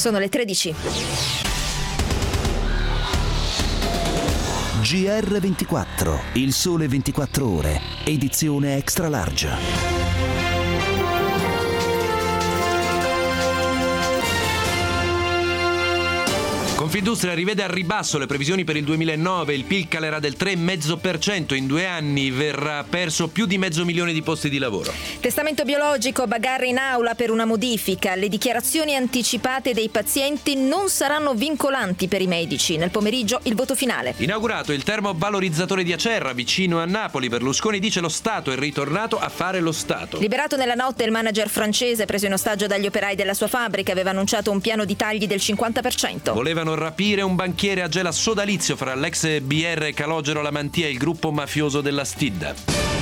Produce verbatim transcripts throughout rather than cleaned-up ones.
Sono le tredici. G R ventiquattro, il sole ventiquattro ore, edizione extra large. Confindustria rivede al ribasso le previsioni per il duemilanove, il P I L calerà del tre virgola cinque per cento, in due anni verrà perso più di mezzo milione di posti di lavoro. Testamento biologico, bagarre in aula per una modifica, le dichiarazioni anticipate dei pazienti non saranno vincolanti per i medici, nel pomeriggio il voto finale. Inaugurato il termovalorizzatore di Acerra vicino a Napoli, Berlusconi dice lo Stato è ritornato a fare lo Stato. Liberato nella notte il manager francese preso in ostaggio dagli operai della sua fabbrica, aveva annunciato un piano di tagli del cinquanta per cento. Volevano rapire un banchiere a Gela, sodalizio fra l'ex B R Calogero Lamantia e il gruppo mafioso della Stidda.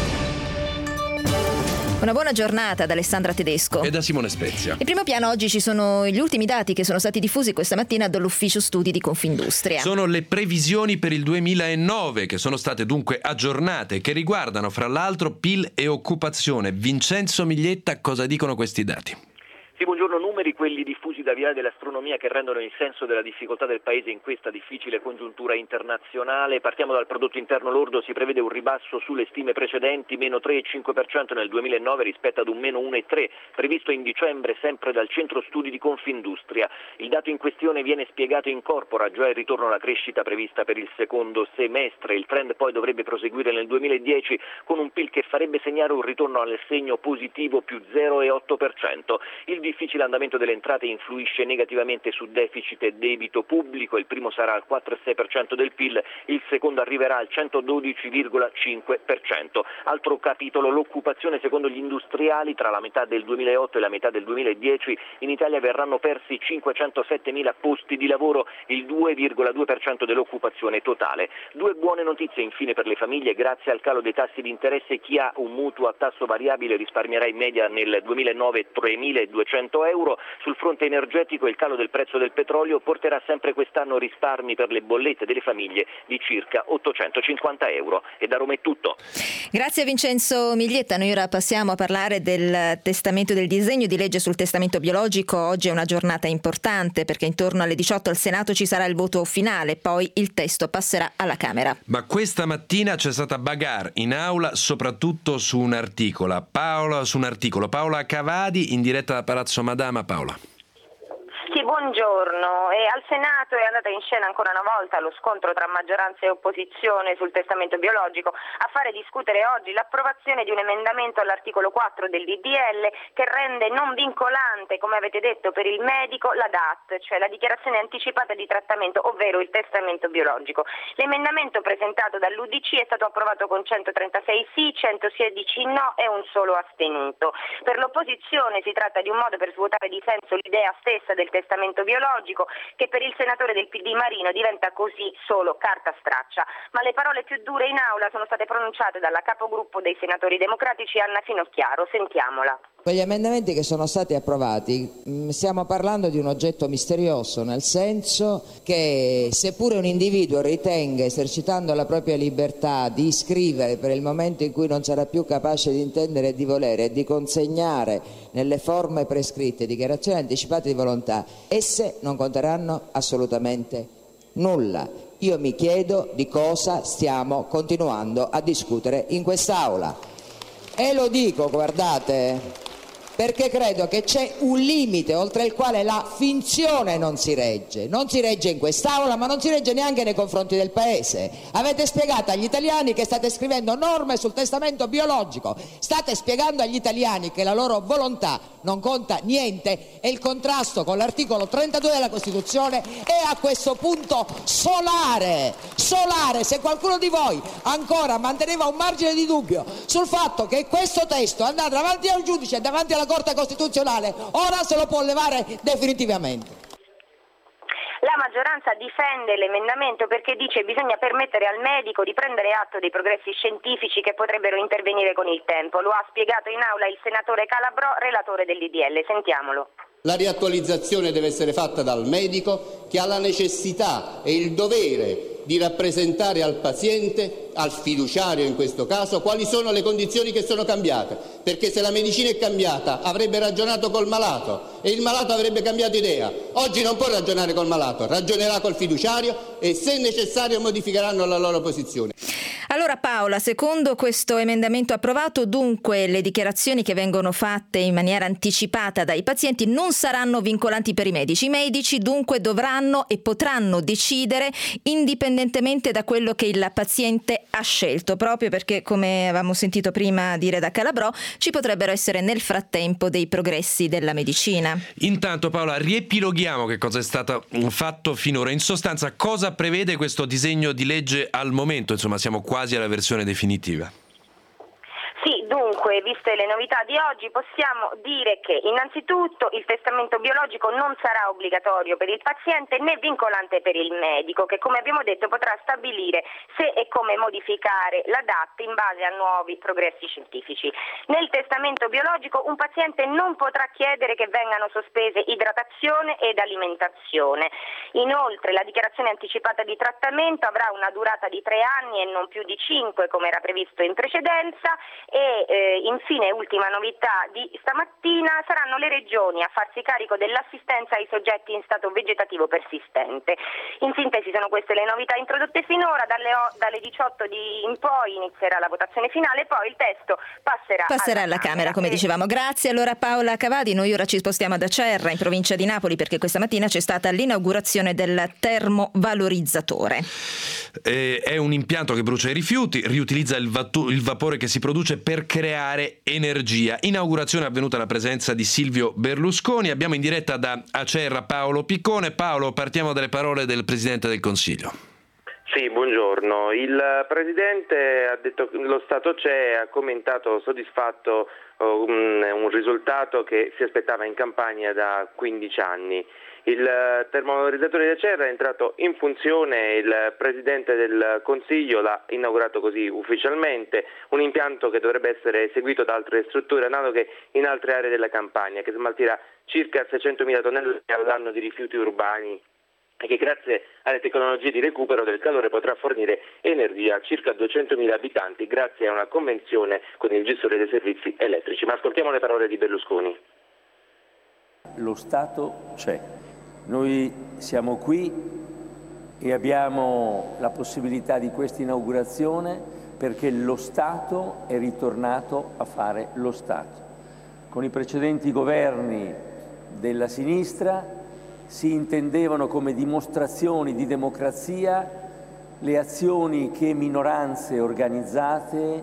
Una buona giornata da Alessandra Tedesco e da Simone Spezia. In primo piano oggi ci sono gli ultimi dati che sono stati diffusi questa mattina dall'ufficio studi di Confindustria. Sono le previsioni per il duemilanove che sono state dunque aggiornate, che riguardano fra l'altro P I L e occupazione. Vincenzo Miglietta, cosa dicono questi dati? Sì, buongiorno. Numeri quelli diffusi da Viale dell'Astronomia che rendono il senso della difficoltà del Paese in questa difficile congiuntura internazionale. Partiamo dal prodotto interno lordo, si prevede un ribasso sulle stime precedenti, meno tre virgola cinque per cento nel duemilanove rispetto ad un meno uno virgola tre per cento previsto in dicembre sempre dal centro studi di Confindustria. Il dato in questione viene spiegato in corpora, già il ritorno alla crescita prevista per il secondo semestre. Il trend poi dovrebbe proseguire nel duemiladieci con un P I L che farebbe segnare un ritorno al segno positivo più zero virgola otto per cento. Il difficile andamento delle entrate influisce negativamente su deficit e debito pubblico, il primo sarà al quattro virgola sei per cento del P I L, il secondo arriverà al centododici virgola cinque per cento. Altro capitolo, l'occupazione. Secondo gli industriali tra la metà del duemilaotto e la metà del duemiladieci in Italia verranno persi cinquecentosettemila posti di lavoro, il due virgola due per cento dell'occupazione totale. Due buone notizie infine per le famiglie: grazie al calo dei tassi di interesse chi ha un mutuo a tasso variabile risparmierà in media nel duemilanove tremiladuecento euro. Sul fronte energetico il calo del prezzo del petrolio porterà sempre quest'anno risparmi per le bollette delle famiglie di circa ottocentocinquanta euro. E da Roma è tutto. Grazie a Vincenzo Miglietta. Noi ora passiamo a parlare del testamento, del disegno di legge sul testamento biologico. Oggi è una giornata importante perché intorno alle diciotto al Senato ci sarà il voto finale, poi il testo passerà alla Camera. Ma questa mattina c'è stata bagarre in aula soprattutto su un articolo. Paola, su un articolo. Paola Cavadi in diretta da Palazzo Madama. Paola. Sì, buongiorno. E al Senato è andata in scena ancora una volta lo scontro tra maggioranza e opposizione sul testamento biologico, a fare discutere oggi l'approvazione di un emendamento all'articolo quattro del D D L che rende non vincolante, come avete detto, per il medico la D A T, cioè la dichiarazione anticipata di trattamento, ovvero il testamento biologico. L'emendamento presentato dall'U D C è stato approvato con centotrentasei sì, centosedici no e un solo astenuto. Per l'opposizione si tratta di un modo per svuotare di senso l'idea stessa del testamento biologico, che per il senatore del P D Marino diventa così solo carta straccia. Ma le parole più dure in aula sono state pronunciate dalla capogruppo dei senatori democratici Anna Finocchiaro. Sentiamola. Quegli emendamenti che sono stati approvati, stiamo parlando di un oggetto misterioso, nel senso che seppure un individuo ritenga, esercitando la propria libertà, di iscrivere per il momento in cui non sarà più capace di intendere e di volere e di consegnare nelle forme prescritte dichiarazioni anticipate di volontà, esse non conteranno assolutamente nulla. Io mi chiedo di cosa stiamo continuando a discutere in quest'Aula. E lo dico, guardate, perché credo che c'è un limite oltre il quale la finzione non si regge. Non si regge in quest'Aula, ma non si regge neanche nei confronti del Paese. Avete spiegato agli italiani che state scrivendo norme sul testamento biologico. State spiegando agli italiani che la loro volontà non conta niente e il contrasto con l'articolo trentadue della Costituzione è a questo punto solare. Solare. Se qualcuno di voi ancora manteneva un margine di dubbio sul fatto che questo testo è andato davanti al giudice e davanti alla Corte Costituzionale, ora se lo può levare definitivamente. La maggioranza difende l'emendamento perché dice che bisogna permettere al medico di prendere atto dei progressi scientifici che potrebbero intervenire con il tempo. Lo ha spiegato in aula il senatore Calabrò, relatore del D D L. Sentiamolo. La riattualizzazione deve essere fatta dal medico che ha la necessità e il dovere di rappresentare al paziente, al fiduciario in questo caso, quali sono le condizioni che sono cambiate, perché se la medicina è cambiata avrebbe ragionato col malato e il malato avrebbe cambiato idea. Oggi non può ragionare col malato, ragionerà col fiduciario e se necessario modificheranno la loro posizione. Allora Paola, secondo questo emendamento approvato, dunque le dichiarazioni che vengono fatte in maniera anticipata dai pazienti non saranno vincolanti per i medici. I medici dunque dovranno e potranno decidere indipendentemente da quello che il paziente ha scelto, proprio perché, come avevamo sentito prima dire da Calabrò, ci potrebbero essere nel frattempo dei progressi della medicina. Intanto Paola, riepiloghiamo che cosa è stato fatto finora. In sostanza, cosa prevede questo disegno di legge al momento? Insomma, siamo quasi alla versione definitiva. Sì, dunque, viste le novità di oggi, possiamo dire che innanzitutto il testamento biologico non sarà obbligatorio per il paziente né vincolante per il medico, che come abbiamo detto potrà stabilire se e come modificare la D A T in base a nuovi progressi scientifici. Nel testamento biologico un paziente non potrà chiedere che vengano sospese idratazione ed alimentazione. Inoltre la dichiarazione anticipata di trattamento avrà una durata di tre anni e non più di cinque come era previsto in precedenza. E eh, infine, ultima novità di stamattina, saranno le regioni a farsi carico dell'assistenza ai soggetti in stato vegetativo persistente. In sintesi sono queste le novità introdotte finora, dalle, dalle diciotto di in poi inizierà la votazione finale, poi il testo passerà, passerà alla, alla Camera, Camera, come dicevamo. Grazie allora Paola Cavadi, noi ora ci spostiamo ad Acerra in provincia di Napoli perché questa mattina c'è stata l'inaugurazione del termovalorizzatore. Eh, è un impianto che brucia i rifiuti, riutilizza il, vatu- il vapore che si produce per creare energia. Inaugurazione avvenuta alla presenza di Silvio Berlusconi. Abbiamo in diretta da Acerra Paolo Piccone. Paolo, partiamo dalle parole del Presidente del Consiglio. Sì, buongiorno. Il Presidente ha detto che lo Stato c'è, ha commentato soddisfatto un, un risultato che si aspettava in campagna da quindici anni. Il termovalorizzatore di Acerra è entrato in funzione, il Presidente del Consiglio l'ha inaugurato così ufficialmente, un impianto che dovrebbe essere eseguito da altre strutture analoghe in altre aree della Campania, che smaltirà circa seicentomila tonnellate all'anno di rifiuti urbani e che grazie alle tecnologie di recupero del calore potrà fornire energia a circa duecentomila abitanti grazie a una convenzione con il gestore dei servizi elettrici. Ma ascoltiamo le parole di Berlusconi. Lo Stato c'è. Noi siamo qui e abbiamo la possibilità di questa inaugurazione perché lo Stato è ritornato a fare lo Stato. Con i precedenti governi della sinistra si intendevano come dimostrazioni di democrazia le azioni che minoranze organizzate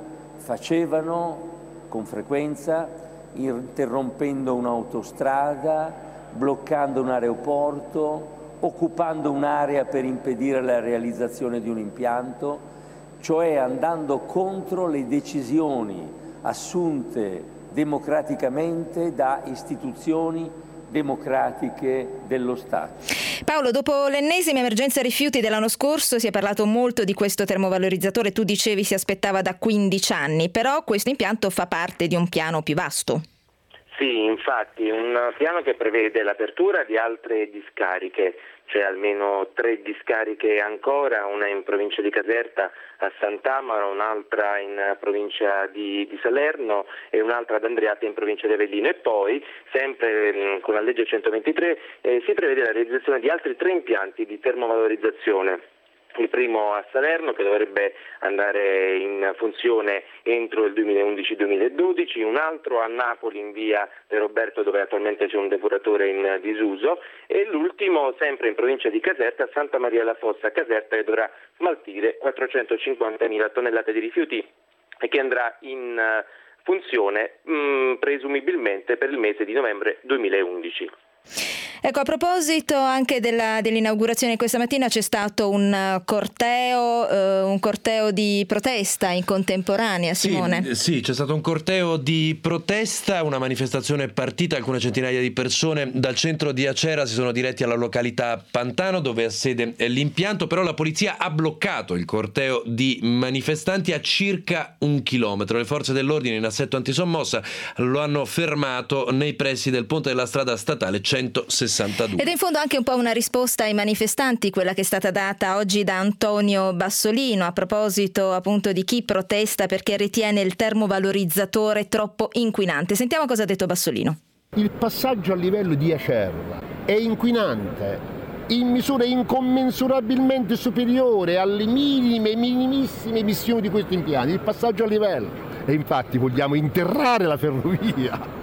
facevano con frequenza, interrompendo un'autostrada, bloccando un aeroporto, occupando un'area per impedire la realizzazione di un impianto, cioè andando contro le decisioni assunte democraticamente da istituzioni democratiche dello Stato. Paolo, dopo l'ennesima emergenza rifiuti dell'anno scorso si è parlato molto di questo termovalorizzatore, tu dicevi si aspettava da quindici anni, però questo impianto fa parte di un piano più vasto. Sì, infatti, un piano che prevede l'apertura di altre discariche, c'è almeno tre discariche ancora, una in provincia di Caserta a Sant'Amaro, un'altra in provincia di, di Salerno e un'altra ad Andreatta in provincia di Avellino. E poi, sempre mh, con la legge centoventitré, eh, si prevede la realizzazione di altri tre impianti di termovalorizzazione. Il primo a Salerno, che dovrebbe andare in funzione entro il duemilaundici duemiladodici, un altro a Napoli in via De Roberto, dove attualmente c'è un depuratore in disuso, e l'ultimo sempre in provincia di Caserta, a Santa Maria la Fossa a Caserta, che dovrà smaltire quattrocentocinquantamila tonnellate di rifiuti e che andrà in funzione mh, presumibilmente per il mese di novembre duemilaundici. Ecco, a proposito anche della, dell'inaugurazione questa mattina c'è stato un corteo, eh, un corteo di protesta in contemporanea, Simone. Sì, sì, c'è stato un corteo di protesta, una manifestazione partita, alcune centinaia di persone dal centro di Acerra si sono diretti alla località Pantano dove ha sede l'impianto, però la polizia ha bloccato il corteo di manifestanti a circa un chilometro. Le forze dell'ordine in assetto antisommossa lo hanno fermato nei pressi del ponte della strada statale centosessanta. sessantadue. Ed è in fondo anche un po' una risposta ai manifestanti, quella che è stata data oggi da Antonio Bassolino a proposito appunto di chi protesta perché ritiene il termovalorizzatore troppo inquinante. Sentiamo cosa ha detto Bassolino. Il passaggio a livello di Acerra è inquinante in misura incommensurabilmente superiore alle minime, minimissime emissioni di questi impianti, il passaggio a livello. E infatti vogliamo interrare la ferrovia.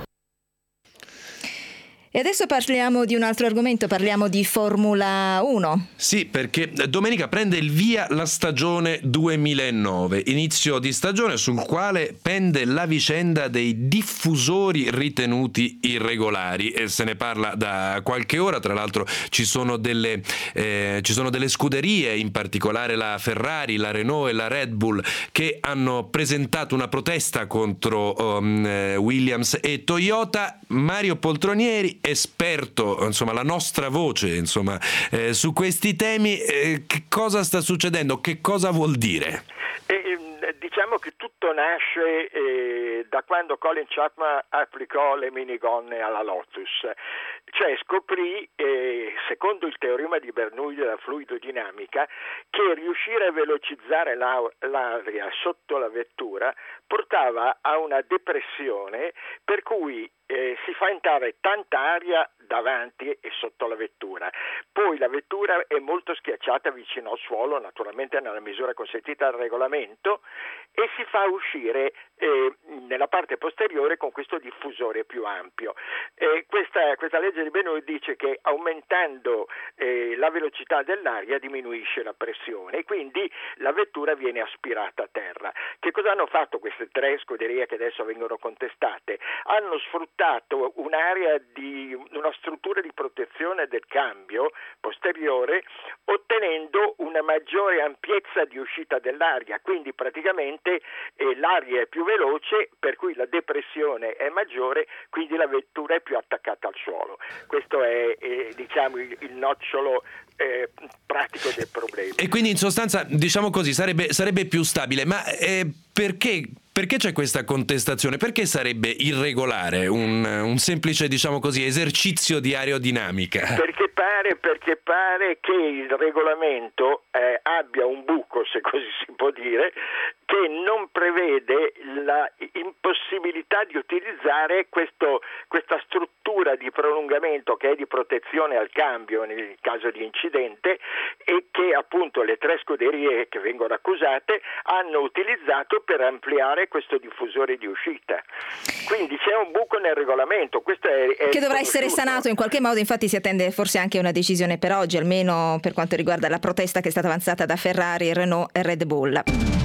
E adesso parliamo di un altro argomento, parliamo di Formula uno. Sì, perché domenica prende il via la stagione duemilanove, inizio di stagione sul quale pende la vicenda dei diffusori ritenuti irregolari. E se ne parla da qualche ora, tra l'altro ci sono delle, eh, ci sono delle scuderie, in particolare la Ferrari, la Renault e la Red Bull, che hanno presentato una protesta contro um, Williams e Toyota. Mario Poltronieri, esperto, insomma la nostra voce insomma eh, su questi temi, eh, che cosa sta succedendo, che cosa vuol dire? Eh, diciamo che tutto nasce eh, da quando Colin Chapman applicò le minigonne alla Lotus, cioè scoprì, eh, secondo il teorema di Bernoulli della fluidodinamica, che riuscire a velocizzare la, l'aria sotto la vettura portava a una depressione per cui eh, si fa entrare tanta aria davanti e sotto la vettura, poi la vettura è molto schiacciata vicino al suolo, naturalmente nella misura consentita dal regolamento, e si fa uscire eh, nella parte posteriore con questo diffusore più ampio. Eh, questa, questa legge di Bernoulli dice che aumentando eh, la velocità dell'aria diminuisce la pressione e quindi la vettura viene aspirata a terra. Che cosa hanno fatto queste tre scuderie che adesso vengono contestate? Hanno sfruttato un'area di una struttura di protezione del cambio posteriore ottenendo una maggiore ampiezza di uscita dell'aria, quindi praticamente eh, l'aria è più veloce per cui la depressione è maggiore, quindi la vettura è più attaccata al suolo. Questo è eh, diciamo il, il nocciolo eh, pratico del problema. E quindi in sostanza, diciamo così, sarebbe, sarebbe più stabile, ma eh, perché Perché c'è questa contestazione? Perché sarebbe irregolare un, un semplice, diciamo così, esercizio di aerodinamica? Perché pare, perché pare che il regolamento eh, abbia un buco, se così si può dire, che non prevede la impossibilità di utilizzare questo, questa struttura di prolungamento che è di protezione al cambio nel caso di incidente e che appunto le tre scuderie che vengono accusate hanno utilizzato per ampliare questo diffusore di uscita. Quindi c'è un buco nel regolamento, questo è, è che dovrà essere sanato in qualche modo. Infatti si attende forse anche una decisione per oggi, almeno per quanto riguarda la protesta che è stata avanzata da Ferrari, Renault e Red Bull.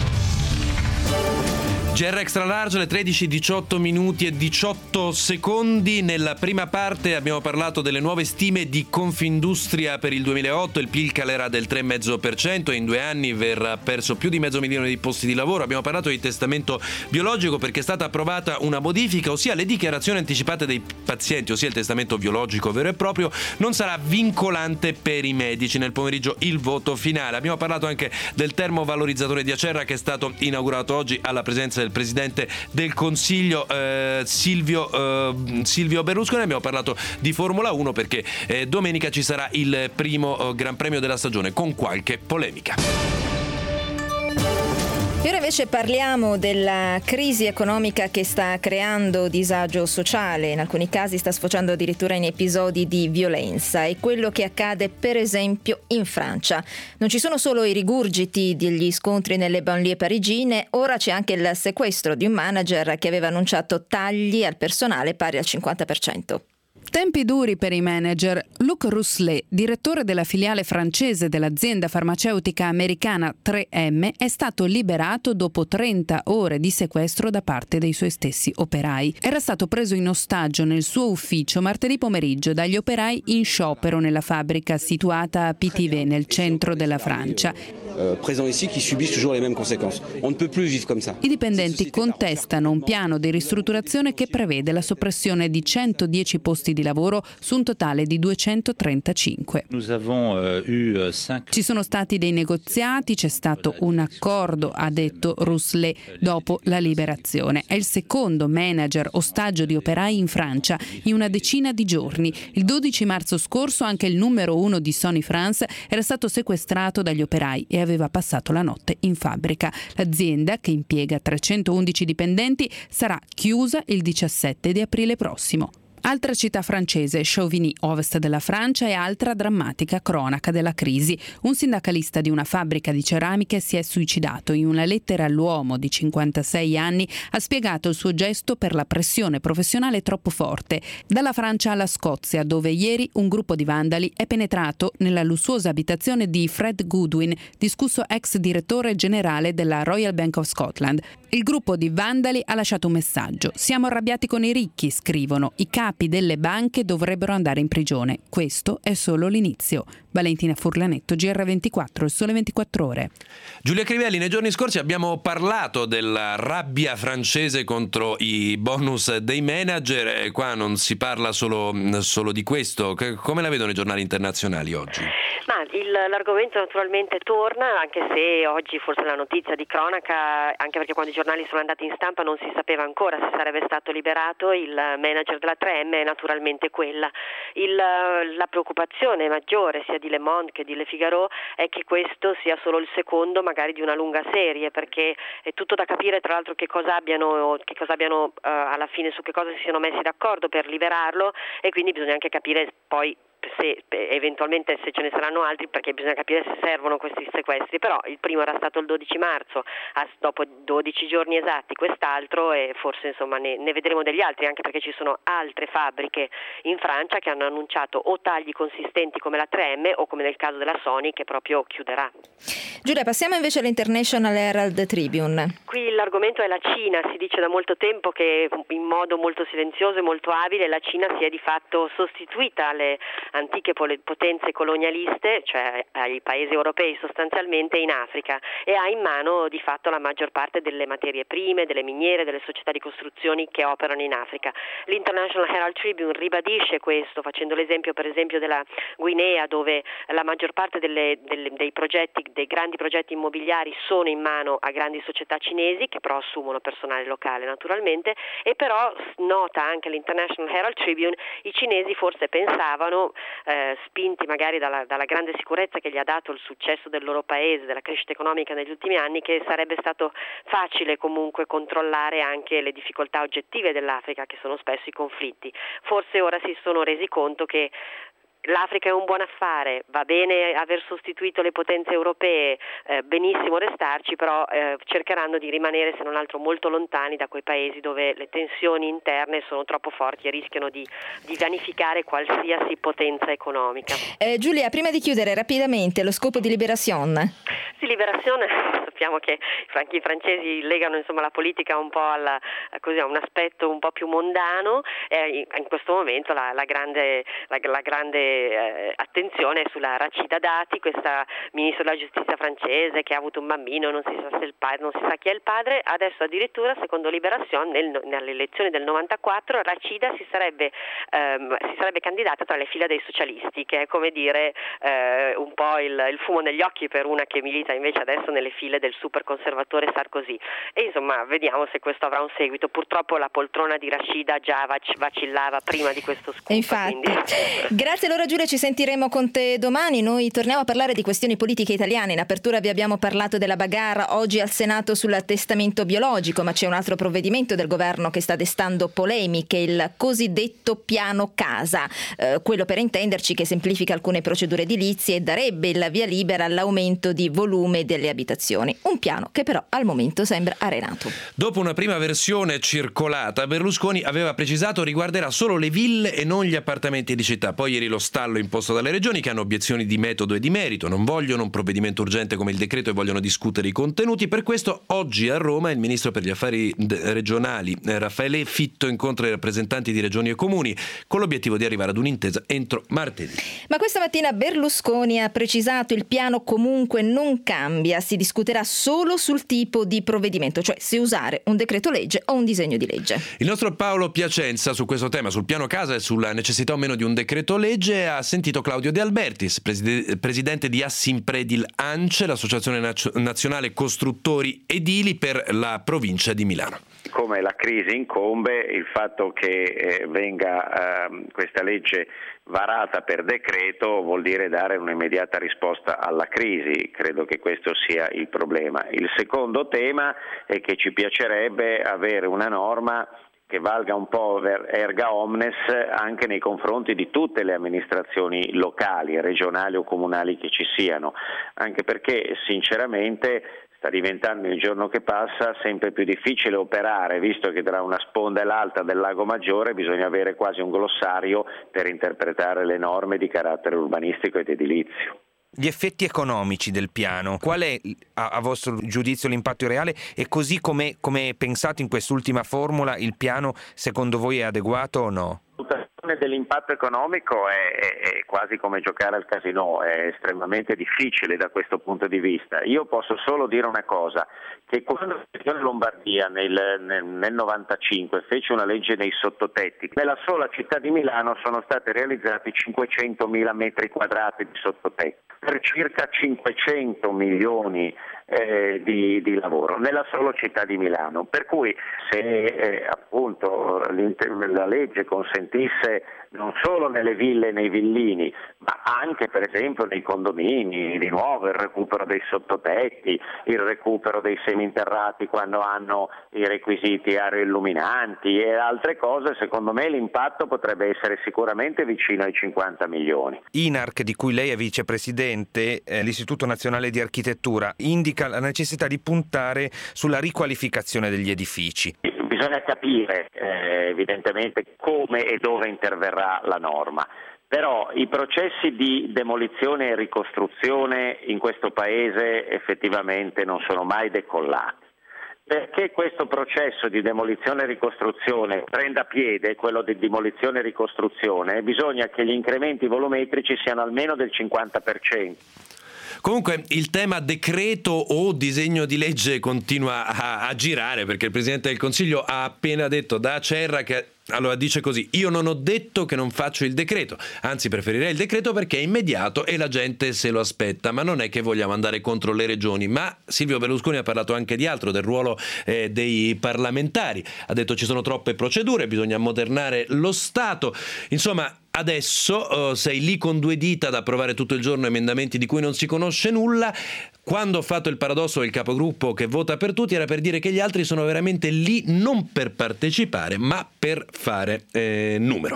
G R Extra Large, le tredici diciotto minuti e diciotto secondi. Nella prima parte abbiamo parlato delle nuove stime di Confindustria per il duemilaotto. Il P I L calerà del tre virgola cinque per cento e in due anni verrà perso più di mezzo milione di posti di lavoro. Abbiamo parlato di testamento biologico perché è stata approvata una modifica, ossia le dichiarazioni anticipate dei pazienti, ossia il testamento biologico vero e proprio, non sarà vincolante per i medici. Nel pomeriggio il voto finale. Abbiamo parlato anche del termovalorizzatore di Acerra che è stato inaugurato oggi alla presenza del Presidente del Consiglio eh, Silvio, eh, Silvio Berlusconi. Abbiamo parlato di Formula uno perché eh, domenica ci sarà il primo eh, Gran Premio della stagione con qualche polemica. E ora invece parliamo della crisi economica che sta creando disagio sociale, in alcuni casi sta sfociando addirittura in episodi di violenza. È quello che accade per esempio in Francia. Non ci sono solo i rigurgiti degli scontri nelle banlieue parigine, ora c'è anche il sequestro di un manager che aveva annunciato tagli al personale pari al cinquanta per cento. Tempi duri per i manager. Luc Rousselet, direttore della filiale francese dell'azienda farmaceutica americana tre emme, è stato liberato dopo trenta ore di sequestro da parte dei suoi stessi operai. Era stato preso in ostaggio nel suo ufficio martedì pomeriggio dagli operai in sciopero nella fabbrica situata a Pithiviers, nel centro della Francia. I dipendenti contestano un piano di ristrutturazione che prevede la soppressione di centodieci posti di lavoro su un totale di duecento millenovecentotrentacinque. Ci sono stati dei negoziati, c'è stato un accordo, ha detto Rousselet dopo la liberazione. È il secondo manager ostaggio di operai in Francia in una decina di giorni. Il dodici marzo scorso anche il numero uno di Sony France era stato sequestrato dagli operai e aveva passato la notte in fabbrica. L'azienda, che impiega trecentoundici dipendenti, sarà chiusa il diciassette di aprile prossimo. Altra città francese, Chauvigny, ovest della Francia, e altra drammatica cronaca della crisi. Un sindacalista di una fabbrica di ceramiche si è suicidato. In una lettera all'uomo di cinquantasei anni ha spiegato il suo gesto per la pressione professionale troppo forte. Dalla Francia alla Scozia, dove ieri un gruppo di vandali è penetrato nella lussuosa abitazione di Fred Goodwin, discusso ex direttore generale della Royal Bank of Scotland. Il gruppo di vandali ha lasciato un messaggio. Siamo arrabbiati con i ricchi, scrivono. I capi delle banche dovrebbero andare in prigione. Questo è solo l'inizio. Valentina Furlanetto, G R ventiquattro, Il Sole ventiquattro Ore. Giulia Crivelli, nei giorni scorsi abbiamo parlato della rabbia francese contro i bonus dei manager, e qua non si parla solo, solo di questo. Come la vedono i giornali internazionali oggi? Ma il, l'argomento naturalmente torna, anche se oggi forse la notizia di cronaca, anche perché quando i giornali sono andati in stampa non si sapeva ancora se sarebbe stato liberato il manager della tre emme, è naturalmente quella. Il, la preoccupazione maggiore sia di Le Monde che di Le Figaro è che questo sia solo il secondo magari di una lunga serie, perché è tutto da capire tra l'altro che cosa abbiano, che cosa abbiano uh, alla fine, su che cosa si siano messi d'accordo per liberarlo, e quindi bisogna anche capire poi se eventualmente se ce ne saranno altri, perché bisogna capire se servono questi sequestri. Però il primo era stato il dodici marzo, dopo dodici giorni esatti quest'altro, e forse insomma ne, ne vedremo degli altri, anche perché ci sono altre fabbriche in Francia che hanno annunciato o tagli consistenti come la tre emme o, come nel caso della Sony, che proprio chiuderà. Giulia, passiamo invece all'International Herald Tribune. Qui l'argomento è la Cina. Si dice da molto tempo che in modo molto silenzioso e molto abile la Cina si è di fatto sostituita alle antiche potenze colonialiste, cioè ai paesi europei sostanzialmente, in Africa, e ha in mano di fatto la maggior parte delle materie prime, delle miniere, delle società di costruzioni che operano in Africa. L'International Herald Tribune ribadisce questo, facendo l'esempio per esempio della Guinea, dove la maggior parte delle, delle, dei progetti, dei grandi progetti immobiliari sono in mano a grandi società cinesi, che però assumono personale locale naturalmente. E però, nota anche l'International Herald Tribune, i cinesi forse pensavano, Eh, spinti magari dalla, dalla grande sicurezza che gli ha dato il successo del loro paese, della crescita economica negli ultimi anni, che sarebbe stato facile comunque controllare anche le difficoltà oggettive dell'Africa, che sono spesso i conflitti. Forse ora si sono resi conto che l'Africa è un buon affare, va bene aver sostituito le potenze europee, eh, benissimo restarci, però eh, cercheranno di rimanere, se non altro, molto lontani da quei paesi dove le tensioni interne sono troppo forti e rischiano di, di vanificare qualsiasi potenza economica. Eh, Giulia, prima di chiudere rapidamente, lo scopo di Libération. Sì, Libération, sappiamo che anche i francesi legano insomma la politica un po' alla, così, a un aspetto un po' più mondano, eh, in questo momento la, la grande, la, la grande Eh, attenzione sulla Rachida Dati, questa ministro della giustizia francese che ha avuto un bambino, non si sa se il padre, non si sa chi è il padre. Adesso addirittura, secondo Libération, nel, nelle elezioni del novantaquattro Rachida si sarebbe, ehm, si sarebbe candidata tra le fila dei socialisti, che è come dire eh, un po' il, il fumo negli occhi per una che milita invece adesso nelle file del super conservatore Sarkozy. E insomma vediamo se questo avrà un seguito. Purtroppo la poltrona di Rachida già vac- vacillava prima di questo scoop. Infatti. Quindi... Grazie. Allora Giulia, ci sentiremo con te domani. Noi torniamo a parlare di questioni politiche italiane. In apertura vi abbiamo parlato della bagarre oggi al Senato sul testamento biologico, ma c'è un altro provvedimento del governo che sta destando polemiche, il cosiddetto piano casa, eh, quello per intenderci che semplifica alcune procedure edilizie e darebbe il via libera all'aumento di volume delle abitazioni. Un piano che però al momento sembra arenato. Dopo una prima versione circolata, Berlusconi aveva precisato riguarderà solo le ville e non gli appartamenti di città. Poi ieri lo stallo imposto dalle regioni, che hanno obiezioni di metodo e di merito, non vogliono un provvedimento urgente come il decreto e vogliono discutere i contenuti. Per questo oggi a Roma il ministro per gli affari regionali Raffaele Fitto incontra i rappresentanti di regioni e comuni con l'obiettivo di arrivare ad un'intesa entro martedì. Ma questa mattina Berlusconi ha precisato il piano comunque non cambia, si discuterà solo sul tipo di provvedimento, cioè se usare un decreto legge o un disegno di legge. Il nostro Paolo Piacenza su questo tema, sul piano casa e sulla necessità o meno di un decreto legge, ha sentito Claudio De Albertis, preside- presidente di Assimpredil ANCE, l'associazione Naz- nazionale costruttori edili per la provincia di Milano. Come la crisi incombe, il fatto che eh, venga eh, questa legge varata per decreto vuol dire dare un'immediata risposta alla crisi, credo che questo sia il problema. Il secondo tema è che ci piacerebbe avere una norma che valga un po' erga omnes anche nei confronti di tutte le amministrazioni locali, regionali o comunali che ci siano, anche perché sinceramente sta diventando il giorno che passa sempre più difficile operare, visto che tra una sponda e l'altra del Lago Maggiore bisogna avere quasi un glossario per interpretare le norme di carattere urbanistico ed edilizio. Gli effetti economici del piano, qual è a, a vostro giudizio l'impatto reale e così come è pensato in quest'ultima formula il piano secondo voi è adeguato o no? Dell'impatto economico è, è, è quasi come giocare al casinò, è estremamente difficile da questo punto di vista. Io posso solo dire una cosa, che quando la Regione Lombardia nel, nel, nel novantacinque fece una legge nei sottotetti, nella sola città di Milano sono stati realizzati cinquecentomila metri quadrati di sottotetti per circa cinquecento milioni eh, di, di lavoro nella sola città di Milano, per cui se eh, appunto la legge consentisse non solo nelle ville e nei villini, ma anche per esempio nei condomini, di nuovo il recupero dei sottotetti, il recupero dei seminterrati quando hanno i requisiti aeroilluminanti e altre cose, secondo me l'impatto potrebbe essere sicuramente vicino ai cinquanta milioni. INARC, di cui lei è vicepresidente, eh, l'Istituto Nazionale di Architettura, indica la necessità di puntare sulla riqualificazione degli edifici. Bisogna capire eh, evidentemente come e dove interverrà la norma, però i processi di demolizione e ricostruzione in questo Paese effettivamente non sono mai decollati. Perché questo processo di demolizione e ricostruzione prenda piede, quello di demolizione e ricostruzione, bisogna che gli incrementi volumetrici siano almeno del cinquanta per cento. Comunque il tema decreto o disegno di legge continua a, a girare, perché il Presidente del Consiglio ha appena detto da Acerra che allora dice così: io non ho detto che non faccio il decreto, anzi preferirei il decreto perché è immediato e la gente se lo aspetta, ma non è che vogliamo andare contro le regioni. Ma Silvio Berlusconi ha parlato anche di altro, del ruolo eh, dei parlamentari, ha detto ci sono troppe procedure, bisogna ammodernare lo Stato, insomma. Adesso uh, sei lì con due dita ad approvare tutto il giorno emendamenti di cui non si conosce nulla. Quando ho fatto il paradosso del capogruppo che vota per tutti era per dire che gli altri sono veramente lì non per partecipare ma per fare eh, numero.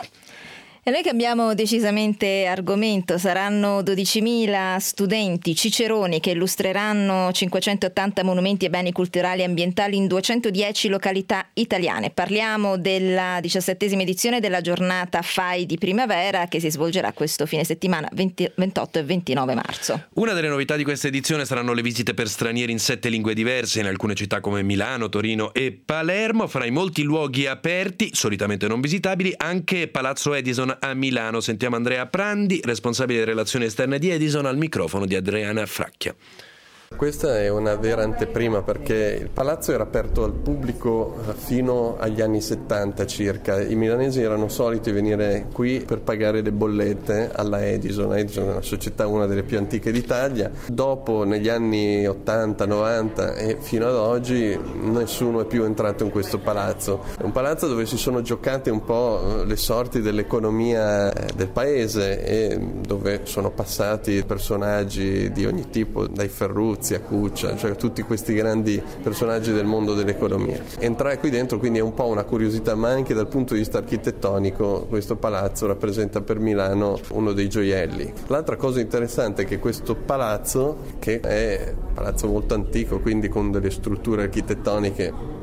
E noi cambiamo decisamente argomento. Saranno dodicimila studenti ciceroni che illustreranno cinquecentottanta monumenti e beni culturali e ambientali in duecentodieci località italiane. Parliamo della diciassettesima edizione della giornata F A I di primavera che si svolgerà questo fine settimana venti, ventotto e ventinove marzo. Una delle novità di questa edizione saranno le visite per stranieri in sette lingue diverse in alcune città come Milano, Torino e Palermo. Fra i molti luoghi aperti, solitamente non visitabili, anche Palazzo Edison a Milano. Sentiamo Andrea Prandi, responsabile delle relazioni esterne di Edison, al microfono di Adriana Fracchia. Questa è una vera anteprima perché il palazzo era aperto al pubblico fino agli anni settanta circa. I milanesi erano soliti venire qui per pagare le bollette alla Edison. Edison è una società, una delle più antiche d'Italia. Dopo, negli anni ottanta, novanta e fino ad oggi, nessuno è più entrato in questo palazzo. È un palazzo dove si sono giocate un po' le sorti dell'economia del paese e dove sono passati personaggi di ogni tipo, dai Ferrucci a Cuccia, cioè tutti questi grandi personaggi del mondo dell'economia. Entrare qui dentro quindi è un po' una curiosità, ma anche dal punto di vista architettonico questo palazzo rappresenta per Milano uno dei gioielli. L'altra cosa interessante è che questo palazzo, che è un palazzo molto antico, quindi con delle strutture architettoniche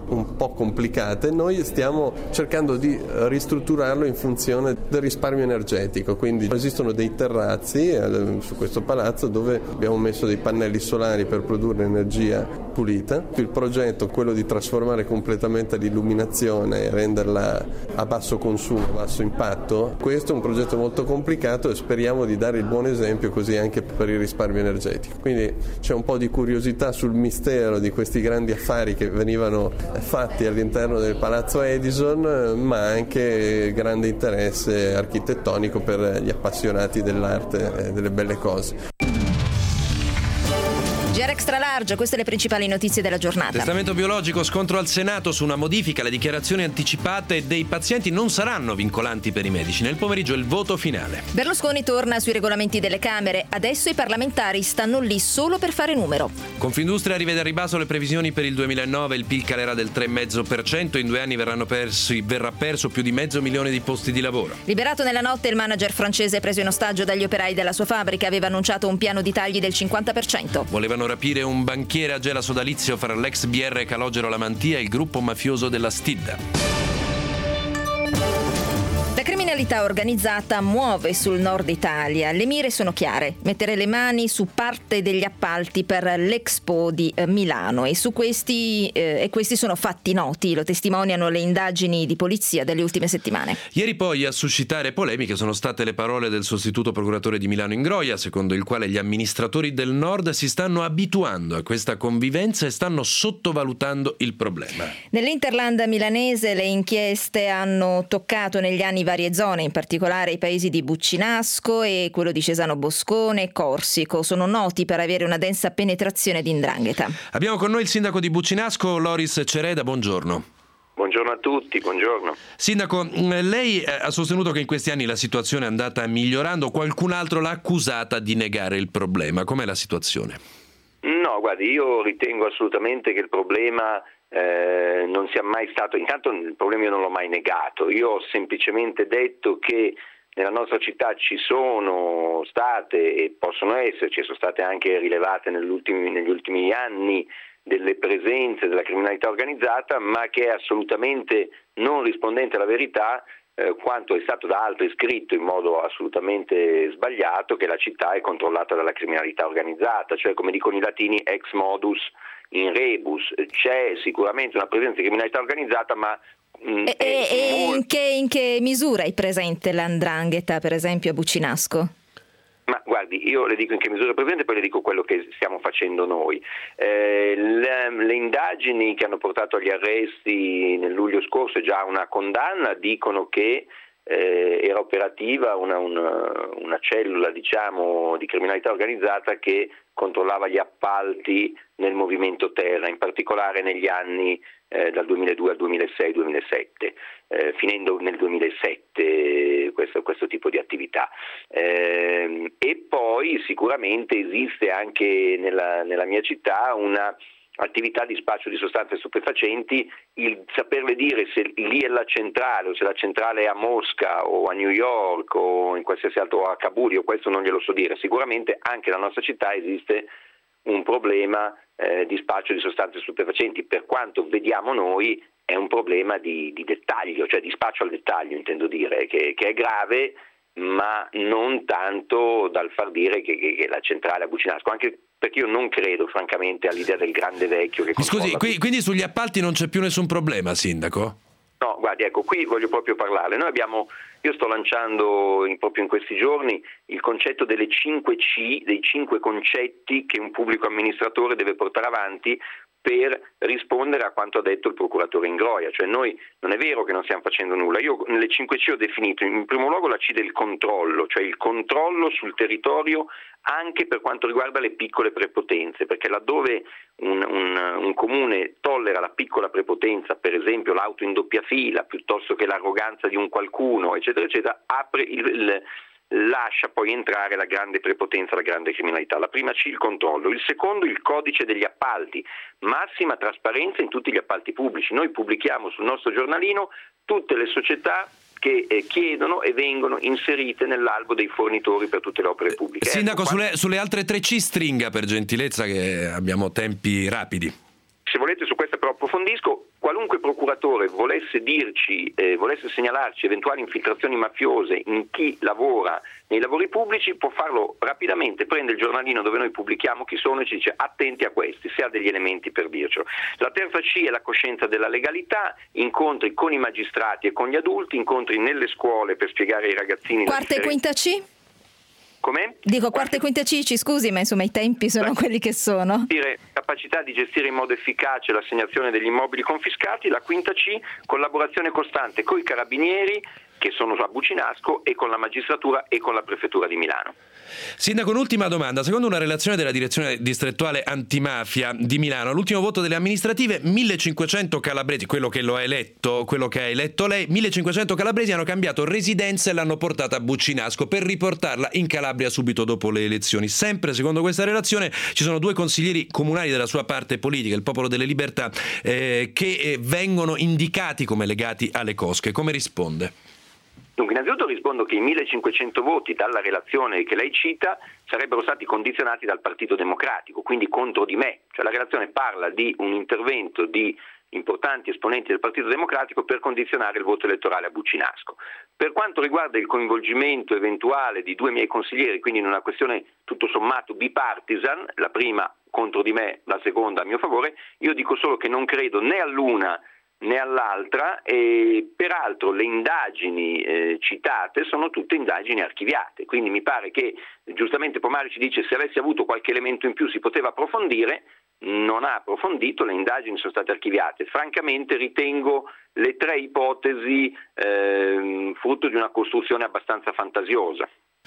un po' complicate, noi stiamo cercando di ristrutturarlo in funzione del risparmio energetico, quindi esistono dei terrazzi su questo palazzo dove abbiamo messo dei pannelli solari per produrre energia pulita. Il progetto è quello di trasformare completamente l'illuminazione e renderla a basso consumo, a basso impatto. Questo è un progetto molto complicato e speriamo di dare il buon esempio così anche per il risparmio energetico. Quindi c'è un po' di curiosità sul mistero di questi grandi affari che venivano fatti all'interno del Palazzo Edison, ma anche grande interesse architettonico per gli appassionati dell'arte e delle belle cose. G R Extra Large, queste le principali notizie della giornata. Testamento biologico, scontro al Senato su una modifica. Le dichiarazioni anticipate dei pazienti non saranno vincolanti per i medici. Nel pomeriggio il voto finale. Berlusconi torna sui regolamenti delle Camere. Adesso i parlamentari stanno lì solo per fare numero. Confindustria rivede al ribasso le previsioni per il duemilanove. Il P I L calerà del tre virgola cinque per cento. In due anni verranno persi, verrà perso più di mezzo milione di posti di lavoro. Liberato nella notte, il manager francese preso in ostaggio dagli operai della sua fabbrica. Aveva annunciato un piano di tagli del cinquanta per cento. Volevano rapire un banchiere a Gela sodalizio fra l'ex B R Calogero Lamantia e il gruppo mafioso della Stidda. La criminalità organizzata muove sul nord Italia. Le mire sono chiare: mettere le mani su parte degli appalti per l'Expo di Milano, e su questi eh, e questi sono fatti noti, lo testimoniano le indagini di polizia delle ultime settimane. Ieri poi a suscitare polemiche sono state le parole del sostituto procuratore di Milano Ingroia, secondo il quale gli amministratori del nord si stanno abituando a questa convivenza e stanno sottovalutando il problema. Nell'Interland milanese le inchieste hanno toccato negli anni varie zone, in particolare i paesi di Buccinasco e quello di Cesano Boscone e Corsico. Sono noti per avere una densa penetrazione di 'ndrangheta. Abbiamo con noi il sindaco di Buccinasco, Loris Cereda, buongiorno. Buongiorno a tutti, buongiorno. Sindaco, lei ha sostenuto che in questi anni la situazione è andata migliorando, qualcun altro l'ha accusata di negare il problema. Com'è la situazione? No, guardi, io ritengo assolutamente che il problema Eh, non sia mai stato, intanto il problema io non l'ho mai negato, io ho semplicemente detto che nella nostra città ci sono state e possono esserci, sono state anche rilevate negli ultimi, negli ultimi anni delle presenze della criminalità organizzata, ma che è assolutamente non rispondente alla verità eh, quanto è stato da altri scritto in modo assolutamente sbagliato, che la città è controllata dalla criminalità organizzata, cioè come dicono i latini ex modus in rebus. C'è sicuramente una presenza di criminalità organizzata, ma mh, e, e molto... in, che, in che misura è presente l'Andrangheta, per esempio a Buccinasco? Ma guardi, io le dico in che misura è presente, poi le dico quello che stiamo facendo noi. Eh, le, le indagini che hanno portato agli arresti nel luglio scorso e già una condanna dicono che eh, era operativa una, una, una cellula, diciamo, di criminalità organizzata che controllava gli appalti nel movimento terra, in particolare negli anni eh, dal duemiladue al duemilasei duemilasette, eh, finendo nel duemilasette questo, questo tipo di attività. Eh, e poi sicuramente esiste anche nella, nella mia città una attività di spaccio di sostanze stupefacenti. Il saperle dire se lì è la centrale o se la centrale è a Mosca o a New York o in qualsiasi altro, o a Kabul, io questo non glielo so dire. Sicuramente anche nella nostra città esiste un problema eh, di spaccio di sostanze stupefacenti, per quanto vediamo noi è un problema di, di dettaglio, cioè di spaccio al dettaglio, intendo dire, che, che è grave, ma non tanto dal far dire che, che, che la centrale a Buccinasco, anche perché io non credo francamente all'idea del grande vecchio che Scusi, qui, quindi sugli appalti non c'è più nessun problema, sindaco? No, guardi, ecco, qui voglio proprio parlare. Noi abbiamo, io sto lanciando in, proprio in questi giorni il concetto delle cinque C, dei cinque concetti che un pubblico amministratore deve portare avanti per rispondere a quanto ha detto il procuratore Ingroia. Cioè noi non è vero che non stiamo facendo nulla. Io nelle cinque C ho definito in primo luogo la C del controllo, cioè il controllo sul territorio anche per quanto riguarda le piccole prepotenze, perché laddove un, un, un comune tollera la piccola prepotenza, per esempio l'auto in doppia fila, piuttosto che l'arroganza di un qualcuno, eccetera, eccetera, apre il, il lascia poi entrare la grande prepotenza, la grande criminalità. La prima C, il controllo. Il secondo, il codice degli appalti, massima trasparenza in tutti gli appalti pubblici. Noi pubblichiamo sul nostro giornalino tutte le società che eh, chiedono e vengono inserite nell'albo dei fornitori per tutte le opere pubbliche. Sindaco, ecco, sulle, sulle altre tre C stringa per gentilezza, che abbiamo tempi rapidi. Se volete su questa però approfondisco. qualunque procuratore volesse dirci, eh, volesse segnalarci eventuali infiltrazioni mafiose in chi lavora nei lavori pubblici, può farlo rapidamente, prende il giornalino dove noi pubblichiamo chi sono e ci dice attenti a questi, se ha degli elementi per dircelo. La terza C è la coscienza della legalità, incontri con i magistrati e con gli adulti, incontri nelle scuole per spiegare ai ragazzini. Quarta e quinta C? Come? Dico quarta e quinta C, ci scusi, ma insomma i tempi sono quelli che sono. Capacità di gestire in modo efficace l'assegnazione degli immobili confiscati. La quinta C, collaborazione costante con i carabinieri che sono a Bucinasco e con la magistratura e con la prefettura di Milano. Sindaco, un'ultima domanda. Secondo una relazione della direzione distrettuale antimafia di Milano, all'ultimo voto delle amministrative, millecinquecento calabresi, quello che lo ha eletto, quello che ha eletto lei, millecinquecento calabresi hanno cambiato residenza e l'hanno portata a Bucinasco per riportarla in Calabria subito dopo le elezioni. Sempre secondo questa relazione ci sono due consiglieri comunali della sua parte politica, il Popolo delle Libertà, eh, che eh, vengono indicati come legati alle cosche. Come risponde? Dunque, innanzitutto rispondo che i millecinquecento voti dalla relazione che lei cita sarebbero stati condizionati dal Partito Democratico, quindi contro di me. Cioè la relazione parla di un intervento di importanti esponenti del Partito Democratico per condizionare il voto elettorale a Bucinasco. Per quanto riguarda il coinvolgimento eventuale di due miei consiglieri, quindi in una questione tutto sommato bipartisan, la prima contro di me, la seconda a mio favore, io dico solo che non credo né all'una né all'altra, e peraltro le indagini eh, citate sono tutte indagini archiviate, quindi mi pare che giustamente Pomari ci dice se avessi avuto qualche elemento in più si poteva approfondire, non ha approfondito, le indagini sono state archiviate. Francamente ritengo le tre ipotesi eh, frutto di una costruzione abbastanza fantasiosa.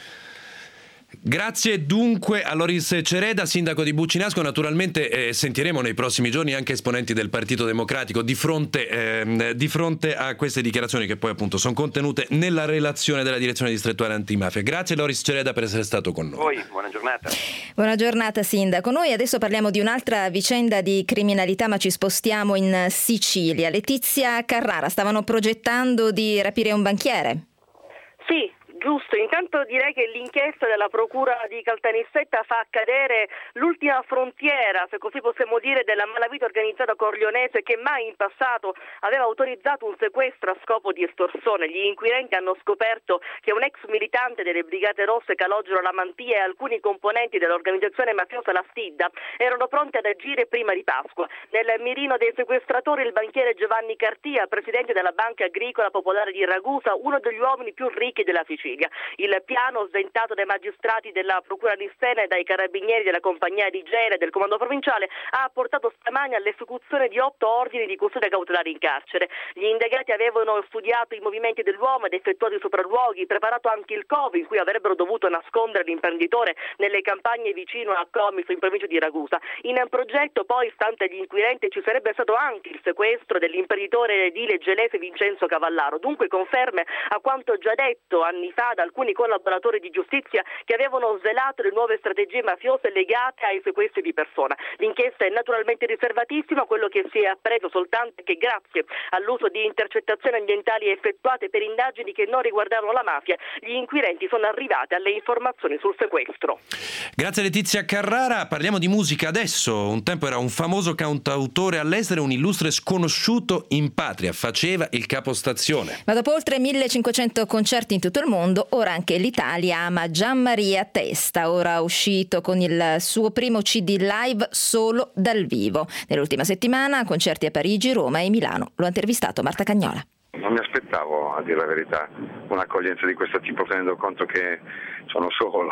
Grazie dunque a Loris Cereda, sindaco di Bucinasco. Naturalmente eh, sentiremo nei prossimi giorni anche esponenti del Partito Democratico di fronte, eh, di fronte a queste dichiarazioni che poi appunto sono contenute nella relazione della direzione distrettuale antimafia. Grazie Loris Cereda per essere stato con noi. Poi, buona giornata. Buona giornata sindaco. Noi adesso parliamo di un'altra vicenda di criminalità, ma ci spostiamo in Sicilia. Letizia Carrara, stavano progettando di rapire un banchiere. Sì. Giusto, intanto direi che l'inchiesta della Procura di Caltanissetta fa cadere l'ultima frontiera, se così possiamo dire, della malavita organizzata corleonese che mai in passato aveva autorizzato un sequestro a scopo di estorsione. Gli inquirenti hanno scoperto che un ex militante delle Brigate Rosse Calogero Lamantia e alcuni componenti dell'organizzazione mafiosa La Stidda erano pronti ad agire prima di Pasqua. Nel mirino dei sequestratori il banchiere Giovanni Cartia, presidente della Banca Agricola Popolare di Ragusa, uno degli uomini più ricchi della Sicilia. Il piano sventato dai magistrati della Procura di Stena e dai carabinieri della compagnia di Gela e del comando provinciale ha portato stamani all'esecuzione di otto ordini di custodia cautelare in carcere. Gli indagati avevano studiato i movimenti dell'uomo ed effettuato i sopralluoghi, preparato anche il covo in cui avrebbero dovuto nascondere l'imprenditore nelle campagne vicino a Comiso in provincia di Ragusa. In progetto poi, stante gli inquirenti, ci sarebbe stato anche il sequestro dell'imprenditore edile gelese Vincenzo Cavallaro. Dunque conferme a quanto già detto anni fa da alcuni collaboratori di giustizia che avevano svelato le nuove strategie mafiose legate ai sequestri di persona. L'inchiesta è naturalmente riservatissima, quello che si è appreso soltanto è che grazie all'uso di intercettazioni ambientali effettuate per indagini che non riguardavano la mafia, gli inquirenti sono arrivati alle informazioni sul sequestro. Grazie Letizia Carrara. Parliamo di musica adesso. Un tempo era un famoso cantautore all'estero, un illustre sconosciuto in patria, faceva il capostazione. Ma dopo oltre millecinquecento concerti in tutto il mondo, ora anche l'Italia ama Gianmaria Testa, ora uscito con il suo primo C D live solo dal vivo. Nell'ultima settimana concerti a Parigi, Roma e Milano. L'ho intervistato Marta Cagnola. Non mi aspettavo, a dire la verità, un'accoglienza di questo tipo, tenendo conto che sono solo,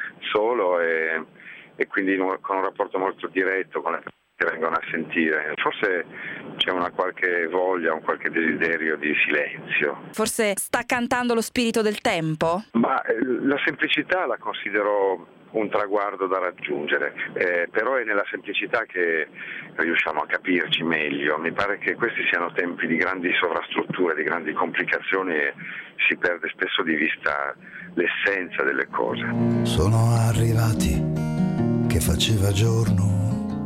solo e, e quindi con un rapporto molto diretto con le persone che vengono a sentire. Forse c'è una qualche voglia, un qualche desiderio di silenzio. Forse sta cantando lo spirito del tempo? Ma eh, la semplicità la considero un traguardo da raggiungere, eh, però è nella semplicità che riusciamo a capirci meglio. Mi pare che questi siano tempi di grandi sovrastrutture, di grandi complicazioni e si perde spesso di vista l'essenza delle cose. Sono arrivati che faceva giorno,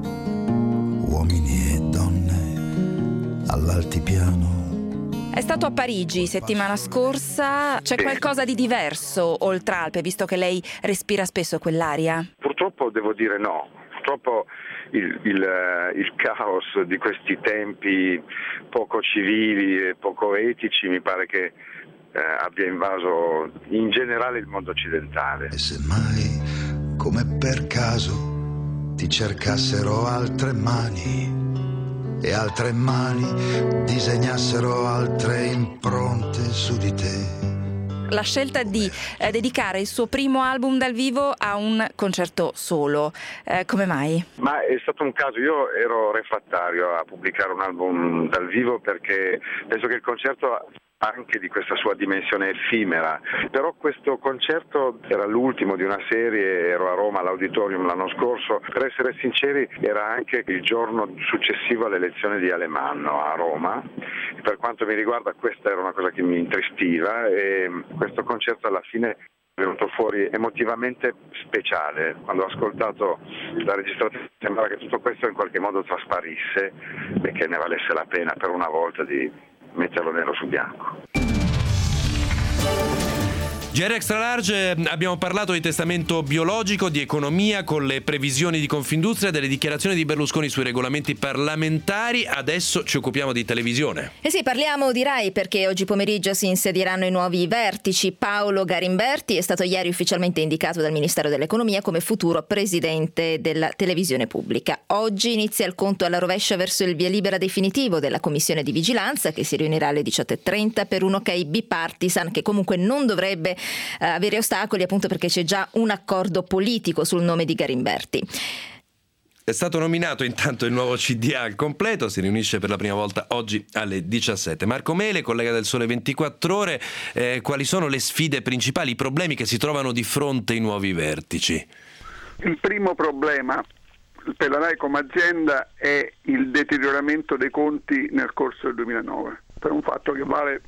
uomini e donne all'altipiano. È stato a Parigi settimana scorsa, c'è sì. qualcosa di diverso oltre Alpe, visto che lei respira spesso quell'aria? Purtroppo devo dire no, purtroppo il, il, il caos di questi tempi poco civili e poco etici mi pare che eh, abbia invaso in generale il mondo occidentale. E se mai, come per caso, ti cercassero altre mani e altre mani disegnassero altre impronte su di te. La scelta di eh, dedicare il suo primo album dal vivo a un concerto solo, eh, come mai? Ma è stato un caso, io ero refrattario a pubblicare un album dal vivo perché penso che il concerto anche di questa sua dimensione effimera, però questo concerto era l'ultimo di una serie, ero a Roma all'Auditorium l'anno scorso, per essere sinceri era anche il giorno successivo all'elezione di Alemanno a Roma, per quanto mi riguarda questa era una cosa che mi intristiva e questo concerto alla fine è venuto fuori emotivamente speciale. Quando ho ascoltato la registrazione sembrava che tutto questo in qualche modo trasparisse e che ne valesse la pena per una volta di metterlo nero su bianco. G R Extra Large, abbiamo parlato di testamento biologico, di economia con le previsioni di Confindustria, delle dichiarazioni di Berlusconi sui regolamenti parlamentari. Adesso ci occupiamo di televisione. Eh sì, parliamo di Rai perché oggi pomeriggio si insedieranno i nuovi vertici. Paolo Garimberti è stato ieri ufficialmente indicato dal Ministero dell'Economia come futuro presidente della televisione pubblica. Oggi inizia il conto alla rovescia verso il via libera definitivo della commissione di vigilanza che si riunirà alle diciotto e trenta per un ok bipartisan che comunque non dovrebbe Uh, avere ostacoli, appunto perché c'è già un accordo politico sul nome di Garimberti. È stato nominato intanto il nuovo C D A al completo, si riunisce per la prima volta oggi alle diciassette. Marco Mele, collega del Sole ventiquattro Ore, eh, quali sono le sfide principali, i problemi che si trovano di fronte ai nuovi vertici? Il primo problema per la Rai come azienda è il deterioramento dei conti nel corso del duemilanove, per un fatto che vale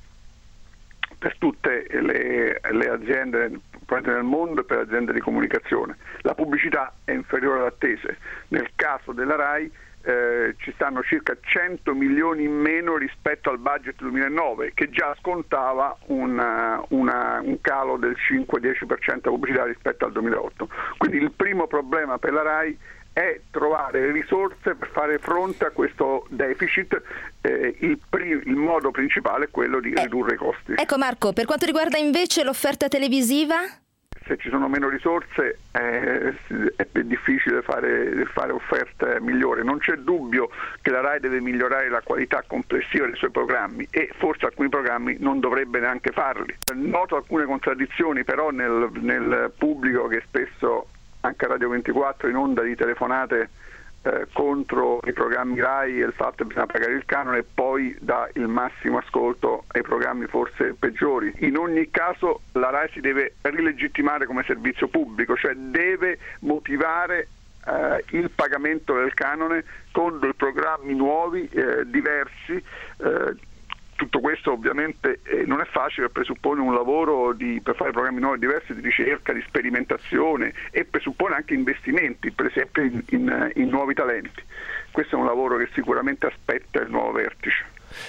per tutte le, le aziende nel mondo e per le aziende di comunicazione. La pubblicità è inferiore alle attese. Nel caso della Rai eh, ci stanno circa cento milioni in meno rispetto al budget duemilanove, che già scontava una, una, un calo del cinque-dieci per cento della pubblicità rispetto al duemilaotto. Quindi il primo problema per la Rai è trovare risorse per fare fronte a questo deficit. Eh, il, pri- il modo principale è quello di eh, ridurre i costi. Ecco Marco, per quanto riguarda invece l'offerta televisiva? Se ci sono meno risorse eh, è più difficile fare, fare offerte migliori. Non c'è dubbio che la Rai deve migliorare la qualità complessiva dei suoi programmi e forse alcuni programmi non dovrebbe neanche farli. Noto alcune contraddizioni però nel, nel pubblico che spesso anche a Radio ventiquattro in onda di telefonate eh, contro i programmi Rai e il fatto che bisogna pagare il canone e poi dà il massimo ascolto ai programmi forse peggiori. In ogni caso la Rai si deve rilegittimare come servizio pubblico, cioè deve motivare eh, il pagamento del canone con dei programmi nuovi, eh, diversi. Eh, Tutto questo ovviamente eh, non è facile, presuppone un lavoro di, per fare programmi nuovi diversi di ricerca, di sperimentazione e presuppone anche investimenti, per esempio in, in, in nuovi talenti. Questo è un lavoro che sicuramente aspetta il nuovo vertice.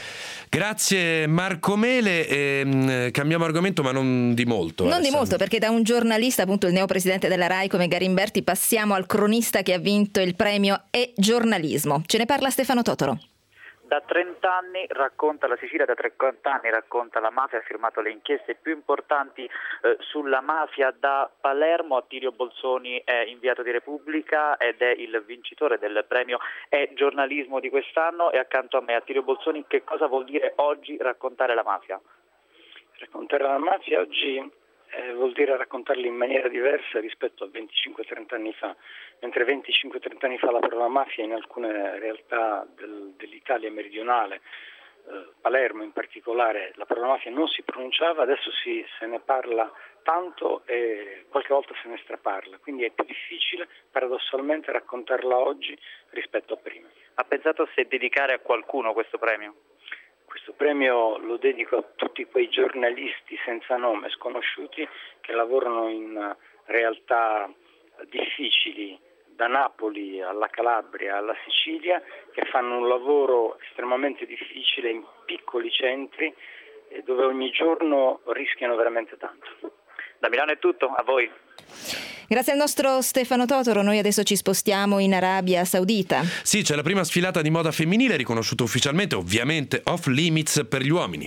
Grazie Marco Mele, eh, cambiamo argomento ma non di molto. Non Alessandro. di molto, perché da un giornalista, appunto il neopresidente della Rai come Garimberti, passiamo al cronista che ha vinto il premio E Giornalismo. Ce ne parla Stefano Totoro. Da trenta anni racconta la Sicilia, da trenta anni racconta la mafia, ha firmato le inchieste più importanti eh, sulla mafia. Da Palermo Attilio Bolzoni è inviato di Repubblica ed è il vincitore del premio E Giornalismo di quest'anno e accanto a me Attilio Bolzoni. Che cosa vuol dire oggi raccontare la mafia? Raccontare la mafia oggi eh, vuol dire raccontarla in maniera diversa rispetto a venticinque trenta anni fa. Mentre venticinque trenta anni fa la parola mafia in alcune realtà del, dell'Italia meridionale, eh, Palermo in particolare, la parola mafia non si pronunciava, adesso si, se ne parla tanto e qualche volta se ne straparla, quindi è più difficile paradossalmente raccontarla oggi rispetto a prima. Ha pensato se dedicare a qualcuno questo premio? Questo premio lo dedico a tutti quei giornalisti senza nome, sconosciuti, che lavorano in realtà difficili, da Napoli alla Calabria alla Sicilia, che fanno un lavoro estremamente difficile in piccoli centri dove ogni giorno rischiano veramente tanto. Da Milano è tutto, a voi. Grazie al nostro Stefano Totoro, noi adesso ci spostiamo in Arabia Saudita. Sì, c'è la prima sfilata di moda femminile riconosciuta ufficialmente, ovviamente off limits per gli uomini.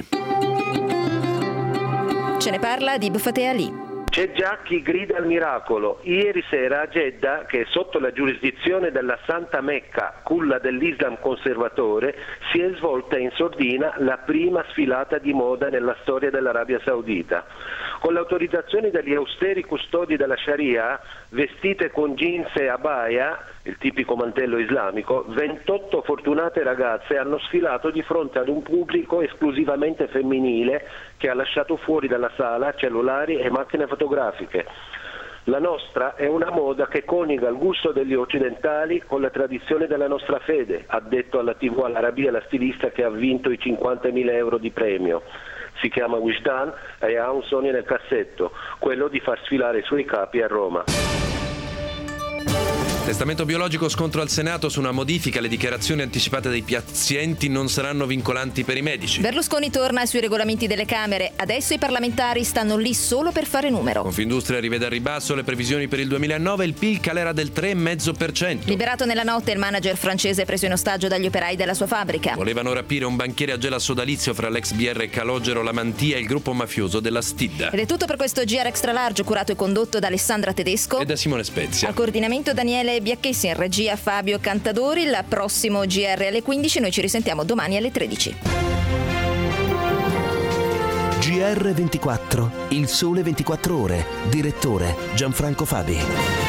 Ce ne parla Dib Fateh Ali. C'è già chi grida al miracolo. Ieri sera a Jeddah, che è sotto la giurisdizione della Santa Mecca, culla dell'Islam conservatore, si è svolta in sordina la prima sfilata di moda nella storia dell'Arabia Saudita. Con l'autorizzazione degli austeri custodi della Sharia, vestite con jeans e abaya, il tipico mantello islamico, ventotto fortunate ragazze hanno sfilato di fronte ad un pubblico esclusivamente femminile che ha lasciato fuori dalla sala cellulari e macchine fotografiche. La nostra è una moda che coniuga il gusto degli occidentali con la tradizione della nostra fede, ha detto alla tivù Al Arabia la stilista che ha vinto i cinquantamila euro di premio. Si chiama Wijdan e ha un sogno nel cassetto, quello di far sfilare i suoi capi a Roma. Testamento biologico, scontro al Senato su una modifica. Le dichiarazioni anticipate dei pazienti non saranno vincolanti per i medici. Berlusconi torna sui regolamenti delle Camere. Adesso i parlamentari stanno lì solo per fare numero. Confindustria rivede al ribasso le previsioni per il duemilanove. Il P I L calerà del tre virgola cinque per cento. Liberato nella notte, il manager francese preso in ostaggio dagli operai della sua fabbrica. Volevano rapire un banchiere a gela sodalizio fra l'ex B R Calogero Lamantia e il gruppo mafioso della Stidda. Ed è tutto per questo G R Extra Large, curato e condotto da Alessandra Tedesco e da Simone Spezia. Al coordinamento Daniele Biacchessi, in regia Fabio Cantadori. Il prossimo G R alle quindici, noi ci risentiamo domani alle tredici. G R ventiquattro, il sole ventiquattro ore, direttore Gianfranco Fabi.